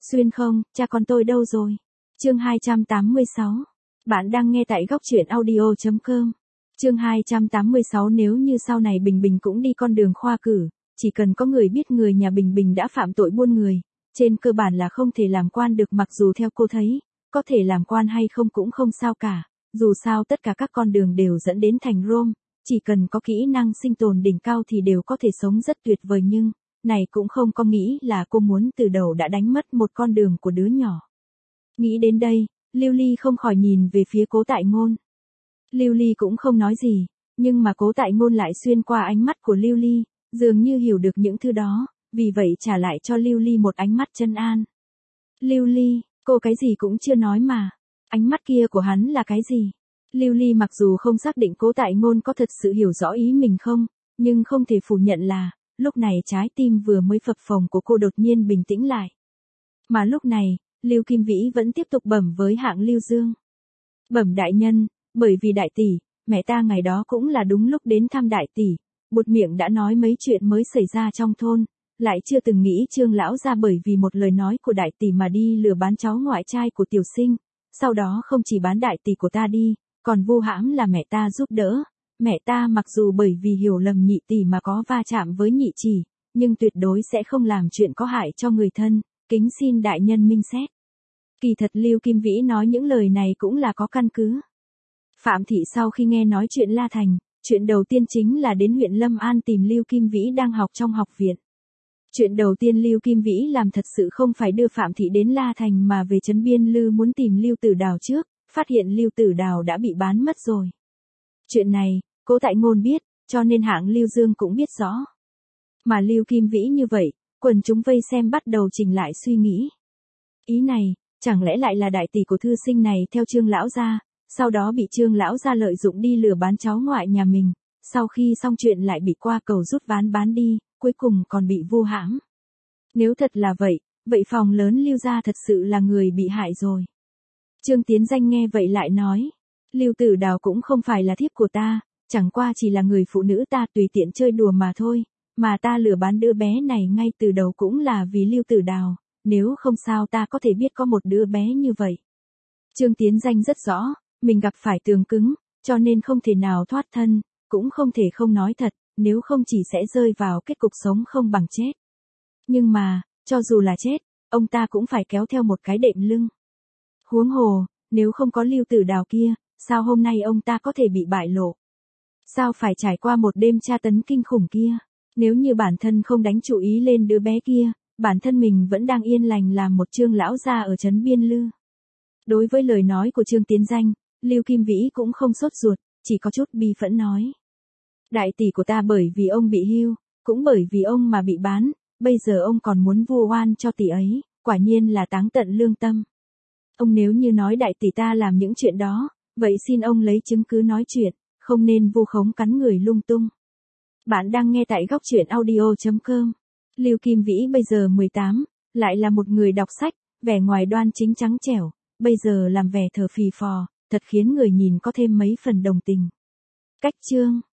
Xuyên không, cha con tôi đâu rồi? Chương 286. Bạn đang nghe tại góc truyện audio.com. Chương 286. Nếu như sau này Bình Bình cũng đi con đường khoa cử, chỉ cần có người biết người nhà Bình Bình đã phạm tội buôn người, trên cơ bản là không thể làm quan được, mặc dù theo cô thấy, có thể làm quan hay không cũng không sao cả, dù sao tất cả các con đường đều dẫn đến thành Rome, chỉ cần có kỹ năng sinh tồn đỉnh cao thì đều có thể sống rất tuyệt vời, nhưng này cũng không có nghĩ là cô muốn từ đầu đã đánh mất một con đường của đứa nhỏ. Nghĩ đến đây, Lưu Ly không khỏi nhìn về phía Cố Tại Ngôn. Lưu Ly cũng không nói gì, nhưng mà Cố Tại Ngôn lại xuyên qua ánh mắt của Lưu Ly, dường như hiểu được những thứ đó, vì vậy trả lại cho Lưu Ly một ánh mắt trấn an. Lưu Ly, cô cái gì cũng chưa nói mà, ánh mắt kia của hắn là cái gì? Lưu Ly mặc dù không xác định Cố Tại Ngôn có thật sự hiểu rõ ý mình không, nhưng không thể phủ nhận là, lúc này trái tim vừa mới phập phồng của cô đột nhiên bình tĩnh lại. Mà lúc này, Lưu Kim Vĩ vẫn tiếp tục bẩm với Hạng Lưu Dương. Bẩm đại nhân, bởi vì đại tỷ, mẹ ta ngày đó cũng là đúng lúc đến thăm đại tỷ, buột miệng đã nói mấy chuyện mới xảy ra trong thôn, lại chưa từng nghĩ Trương lão gia bởi vì một lời nói của đại tỷ mà đi lừa bán cháu ngoại trai của tiểu sinh, sau đó không chỉ bán đại tỷ của ta đi, còn vu hãm là mẹ ta giúp đỡ. Mẹ ta mặc dù bởi vì hiểu lầm nhị tỷ mà có va chạm với nhị chỉ, nhưng tuyệt đối sẽ không làm chuyện có hại cho người thân, kính xin đại nhân minh xét. Kỳ thật Lưu Kim Vĩ nói những lời này cũng là có căn cứ. Phạm Thị sau khi nghe nói chuyện La Thành, chuyện đầu tiên chính là đến huyện Lâm An tìm Lưu Kim Vĩ đang học trong học viện. Chuyện đầu tiên Lưu Kim Vĩ làm thật sự không phải đưa Phạm Thị đến La Thành mà về trấn Biên Lư muốn tìm Lưu Tử Đào trước, phát hiện Lưu Tử Đào đã bị bán mất rồi. Chuyện này, Cố Tại Ngôn biết, cho nên Hạng Lưu Dương cũng biết rõ. Mà Lưu Kim Vĩ như vậy, quần chúng vây xem bắt đầu chỉnh lại suy nghĩ. Ý này, chẳng lẽ lại là đại tỷ của thư sinh này theo Trương lão gia, sau đó bị Trương lão gia lợi dụng đi lừa bán cháu ngoại nhà mình, sau khi xong chuyện lại bị qua cầu rút ván bán đi, cuối cùng còn bị vu hãm. Nếu thật là vậy, vậy phòng lớn Lưu gia thật sự là người bị hại rồi. Trương Tiến Danh nghe vậy lại nói, Lưu Tử Đào cũng không phải là thiếp của ta, chẳng qua chỉ là người phụ nữ ta tùy tiện chơi đùa mà thôi, mà ta lừa bán đứa bé này ngay từ đầu cũng là vì Lưu Tử Đào, nếu không sao ta có thể biết có một đứa bé như vậy. Trương Tiến Danh rất rõ, mình gặp phải tường cứng, cho nên không thể nào thoát thân, cũng không thể không nói thật, nếu không chỉ sẽ rơi vào kết cục sống không bằng chết. Nhưng mà, cho dù là chết, ông ta cũng phải kéo theo một cái đệm lưng. Huống hồ, nếu không có Lưu Tử Đào kia, sao hôm nay ông ta có thể bị bại lộ? Sao phải trải qua một đêm tra tấn kinh khủng kia? Nếu như bản thân không đánh chú ý lên đứa bé kia, bản thân mình vẫn đang yên lành làm một Trương lão gia ở trấn Biên Lư. Đối với lời nói của Trương Tiến Danh, Lưu Kim Vĩ cũng không sốt ruột, chỉ có chút bi phẫn nói. Đại tỷ của ta bởi vì ông bị hưu, cũng bởi vì ông mà bị bán, bây giờ ông còn muốn vu oan cho tỷ ấy, quả nhiên là táng tận lương tâm. Ông nếu như nói đại tỷ ta làm những chuyện đó, vậy xin ông lấy chứng cứ nói chuyện, không nên vu khống cắn người lung tung. Bạn đang nghe tại góc truyện audio.com. Lưu Kim Vĩ bây giờ 18, lại là một người đọc sách, vẻ ngoài đoan chính trắng trẻo, bây giờ làm vẻ thờ phì phò, thật khiến người nhìn có thêm mấy phần đồng tình. Cách chương